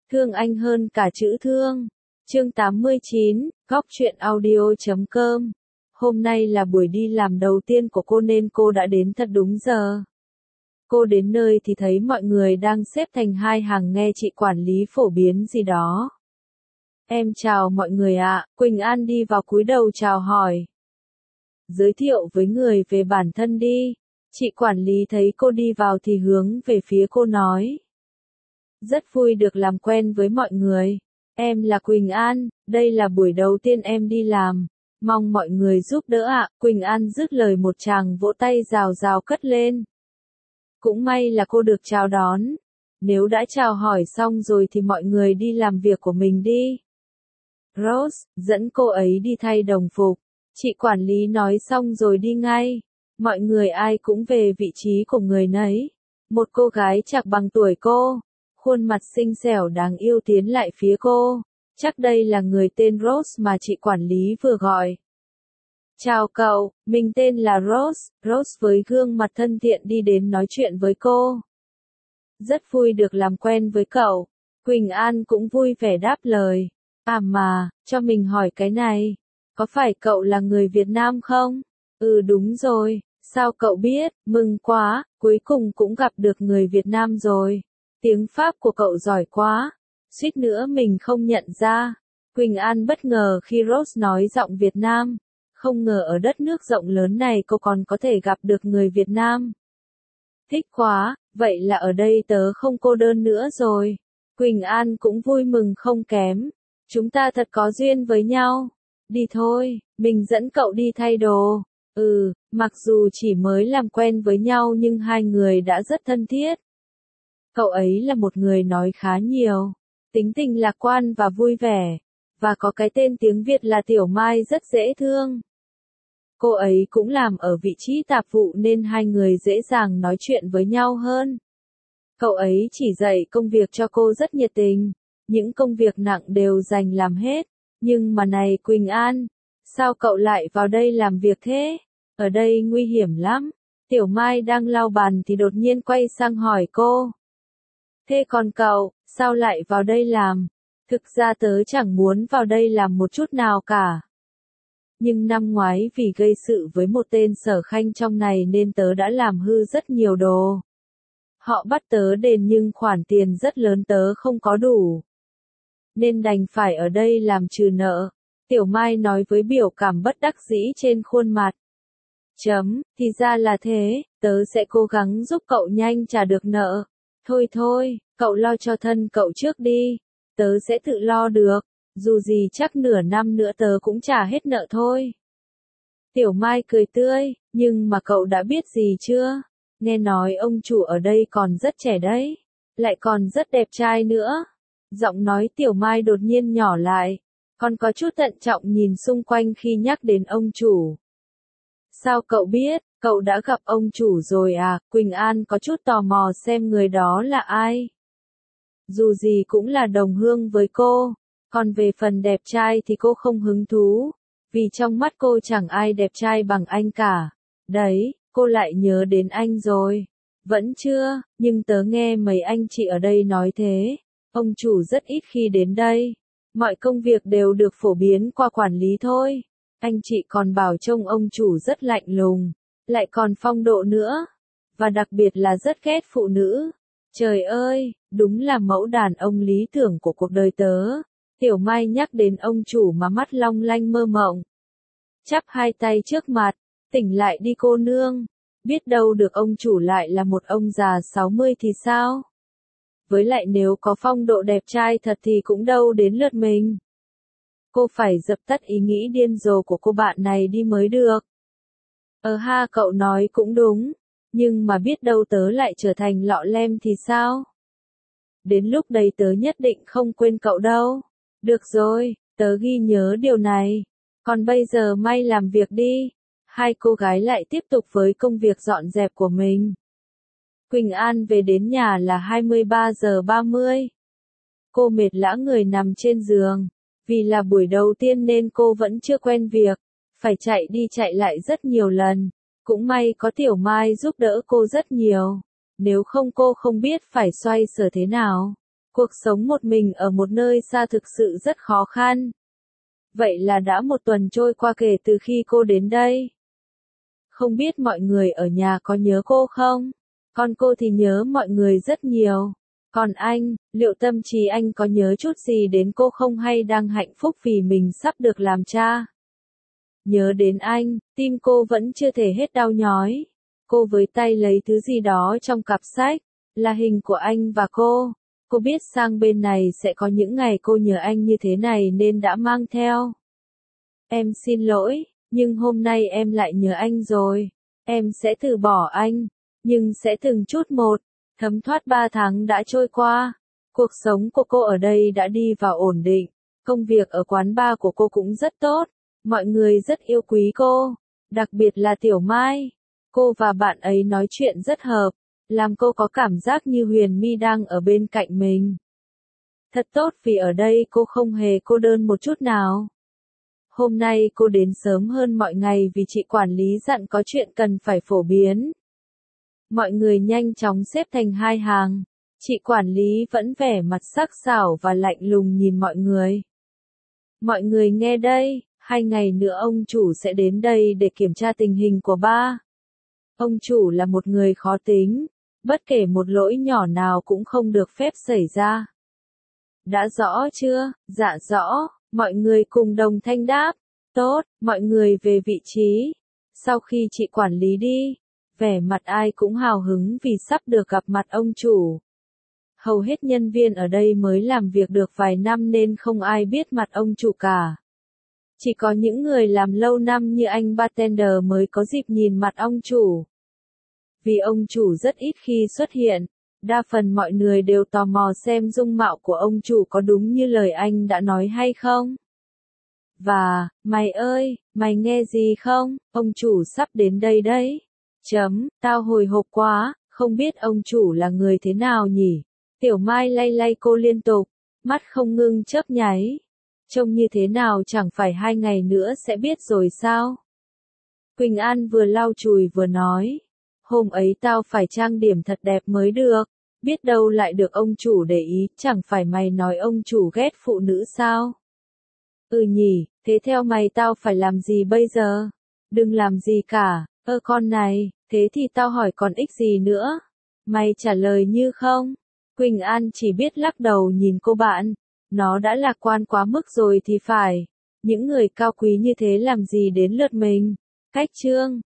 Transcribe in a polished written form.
Thương anh hơn cả chữ thương. Chương 89, góc truyện audio.com. Hôm nay là buổi đi làm đầu tiên của cô nên cô đã đến thật đúng giờ. Cô đến nơi thì thấy mọi người đang xếp thành hai hàng nghe chị quản lý phổ biến gì đó. Em chào mọi người ạ, Quỳnh An đi vào cúi đầu chào hỏi. Giới thiệu với người về bản thân đi. Chị quản lý thấy cô đi vào thì hướng về phía cô nói. Rất vui được làm quen với mọi người. Em là Quỳnh An, đây là buổi đầu tiên em đi làm. Mong mọi người giúp đỡ ạ. Quỳnh An dứt lời một tràng vỗ tay rào rào cất lên. Cũng may là cô được chào đón. Nếu đã chào hỏi xong rồi thì mọi người đi làm việc của mình đi. Rose, dẫn cô ấy đi thay đồng phục. Chị quản lý nói xong rồi đi ngay. Mọi người ai cũng về vị trí của người nấy. Một cô gái chạc bằng tuổi cô. Khuôn mặt xinh xẻo đáng yêu tiến lại phía cô. Chắc đây là người tên Rose mà chị quản lý vừa gọi. Chào cậu, mình tên là Rose. Rose với gương mặt thân thiện đi đến nói chuyện với cô. Rất vui được làm quen với cậu. Quỳnh An cũng vui vẻ đáp lời. À mà, cho mình hỏi cái này. Có phải cậu là người Việt Nam không? Ừ đúng rồi, sao cậu biết, mừng quá, cuối cùng cũng gặp được người Việt Nam rồi. Tiếng Pháp của cậu giỏi quá, suýt nữa mình không nhận ra. Quỳnh An bất ngờ khi Rose nói giọng Việt Nam, không ngờ ở đất nước rộng lớn này cô còn có thể gặp được người Việt Nam. Thích quá, vậy là ở đây tớ không cô đơn nữa rồi. Quỳnh An cũng vui mừng không kém, chúng ta thật có duyên với nhau. Đi thôi, mình dẫn cậu đi thay đồ. Mặc dù chỉ mới làm quen với nhau nhưng hai người đã rất thân thiết. Cậu ấy là một người nói khá nhiều, tính tình lạc quan và vui vẻ, và có cái tên tiếng Việt là Tiểu Mai rất dễ thương. Cô ấy cũng làm ở vị trí tạp vụ nên hai người dễ dàng nói chuyện với nhau hơn. Cậu ấy chỉ dạy công việc cho cô rất nhiệt tình, những công việc nặng đều dành làm hết. Nhưng mà này Quỳnh An, sao cậu lại vào đây làm việc thế? Ở đây nguy hiểm lắm. Tiểu Mai đang lau bàn thì đột nhiên quay sang hỏi cô. Thế còn cậu, sao lại vào đây làm? Thực ra tớ chẳng muốn vào đây làm một chút nào cả. Nhưng năm ngoái vì gây sự với một tên sở khanh trong này nên tớ đã làm hư rất nhiều đồ. Họ bắt tớ đền nhưng khoản tiền rất lớn tớ không có đủ. Nên đành phải ở đây làm trừ nợ. Tiểu Mai nói với biểu cảm bất đắc dĩ trên khuôn mặt. Thì ra là thế, tớ sẽ cố gắng giúp cậu nhanh trả được nợ. Thôi, cậu lo cho thân cậu trước đi. Tớ sẽ tự lo được, dù gì chắc nửa năm nữa tớ cũng trả hết nợ thôi. Tiểu Mai cười tươi, nhưng mà cậu đã biết gì chưa? Nghe nói ông chủ ở đây còn rất trẻ đấy, lại còn rất đẹp trai nữa. Giọng nói Tiểu Mai đột nhiên nhỏ lại, còn có chút thận trọng nhìn xung quanh khi nhắc đến ông chủ. Sao cậu biết, cậu đã gặp ông chủ rồi à? Quỳnh An có chút tò mò xem người đó là ai. Dù gì cũng là đồng hương với cô, còn về phần đẹp trai thì cô không hứng thú, vì trong mắt cô chẳng ai đẹp trai bằng anh cả. Đấy, cô lại nhớ đến anh rồi. Vẫn chưa, nhưng tớ nghe mấy anh chị ở đây nói thế. Ông chủ rất ít khi đến đây. Mọi công việc đều được phổ biến qua quản lý thôi. Anh chị còn bảo trông ông chủ rất lạnh lùng, lại còn phong độ nữa. Và đặc biệt là rất ghét phụ nữ. Trời ơi, đúng là mẫu đàn ông lý tưởng của cuộc đời tớ. Tiểu Mai nhắc đến ông chủ mà mắt long lanh mơ mộng. Chắp hai tay trước mặt, tỉnh lại đi cô nương. Biết đâu được ông chủ lại là một ông già 60 thì sao? Với lại nếu có phong độ đẹp trai thật thì cũng đâu đến lượt mình. Cô phải dập tắt ý nghĩ điên rồ của cô bạn này đi mới được. Ha cậu nói cũng đúng, nhưng mà biết đâu tớ lại trở thành lọ lem thì sao? Đến lúc đấy tớ nhất định không quên cậu đâu. Được rồi, tớ ghi nhớ điều này. Còn bây giờ Mai làm việc đi. Hai cô gái lại tiếp tục với công việc dọn dẹp của mình. Quỳnh An về đến nhà là 23 giờ 30. Cô mệt lả người nằm trên giường. Vì là buổi đầu tiên nên cô vẫn chưa quen việc. Phải chạy đi chạy lại rất nhiều lần. Cũng may có Tiểu Mai giúp đỡ cô rất nhiều. Nếu không cô không biết phải xoay sở thế nào. Cuộc sống một mình ở một nơi xa thực sự rất khó khăn. Vậy là đã một tuần trôi qua kể từ khi cô đến đây. Không biết mọi người ở nhà có nhớ cô không? Còn cô thì nhớ mọi người rất nhiều. Còn anh, liệu tâm trí anh có nhớ chút gì đến cô không hay đang hạnh phúc vì mình sắp được làm cha? Nhớ đến anh, tim cô vẫn chưa thể hết đau nhói. Cô với tay lấy thứ gì đó trong cặp sách, là hình của anh và cô. Cô biết sang bên này sẽ có những ngày cô nhớ anh như thế này nên đã mang theo. Em xin lỗi, nhưng hôm nay em lại nhớ anh rồi. Em sẽ từ bỏ anh, nhưng sẽ từng chút một. Thấm thoát 3 tháng đã trôi qua. Cuộc sống của cô ở đây đã đi vào ổn định. Công việc ở quán bar của cô cũng rất tốt. Mọi người rất yêu quý cô. Đặc biệt là Tiểu Mai. Cô và bạn ấy nói chuyện rất hợp. Làm cô có cảm giác như Huyền My đang ở bên cạnh mình. Thật tốt vì ở đây cô không hề cô đơn một chút nào. Hôm nay cô đến sớm hơn mọi ngày vì chị quản lý dặn có chuyện cần phải phổ biến. Mọi người nhanh chóng xếp thành 2 hàng. Chị quản lý vẫn vẻ mặt sắc sảo và lạnh lùng nhìn mọi người. Mọi người nghe đây, 2 ngày nữa ông chủ sẽ đến đây để kiểm tra tình hình của ba. Ông chủ là một người khó tính, bất kể một lỗi nhỏ nào cũng không được phép xảy ra. Đã rõ chưa? Dạ rõ, mọi người cùng đồng thanh đáp. Tốt, mọi người về vị trí. Sau khi chị quản lý đi, vẻ mặt ai cũng hào hứng vì sắp được gặp mặt ông chủ. Hầu hết nhân viên ở đây mới làm việc được vài năm nên không ai biết mặt ông chủ cả. Chỉ có những người làm lâu năm như anh bartender mới có dịp nhìn mặt ông chủ. Vì ông chủ rất ít khi xuất hiện, đa phần mọi người đều tò mò xem dung mạo của ông chủ có đúng như lời anh đã nói hay không. Và, mày ơi, mày nghe gì không, ông chủ sắp đến đây đấy. Tao hồi hộp quá, không biết ông chủ là người thế nào nhỉ? Tiểu Mai lay lay cô liên tục, mắt không ngưng chớp nháy. Trông như thế nào chẳng phải 2 ngày nữa sẽ biết rồi sao? Quỳnh An vừa lau chùi vừa nói. Hôm ấy tao phải trang điểm thật đẹp mới được. Biết đâu lại được ông chủ để ý, chẳng phải mày nói ông chủ ghét phụ nữ sao? Ừ nhỉ, thế theo mày tao phải làm gì bây giờ? Đừng làm gì cả, con này, thế thì tao hỏi còn ích gì nữa? Mày trả lời như không? Quỳnh An chỉ biết lắc đầu nhìn cô bạn. Nó đã lạc quan quá mức rồi thì phải. Những người cao quý như thế làm gì đến lượt mình? Cách chương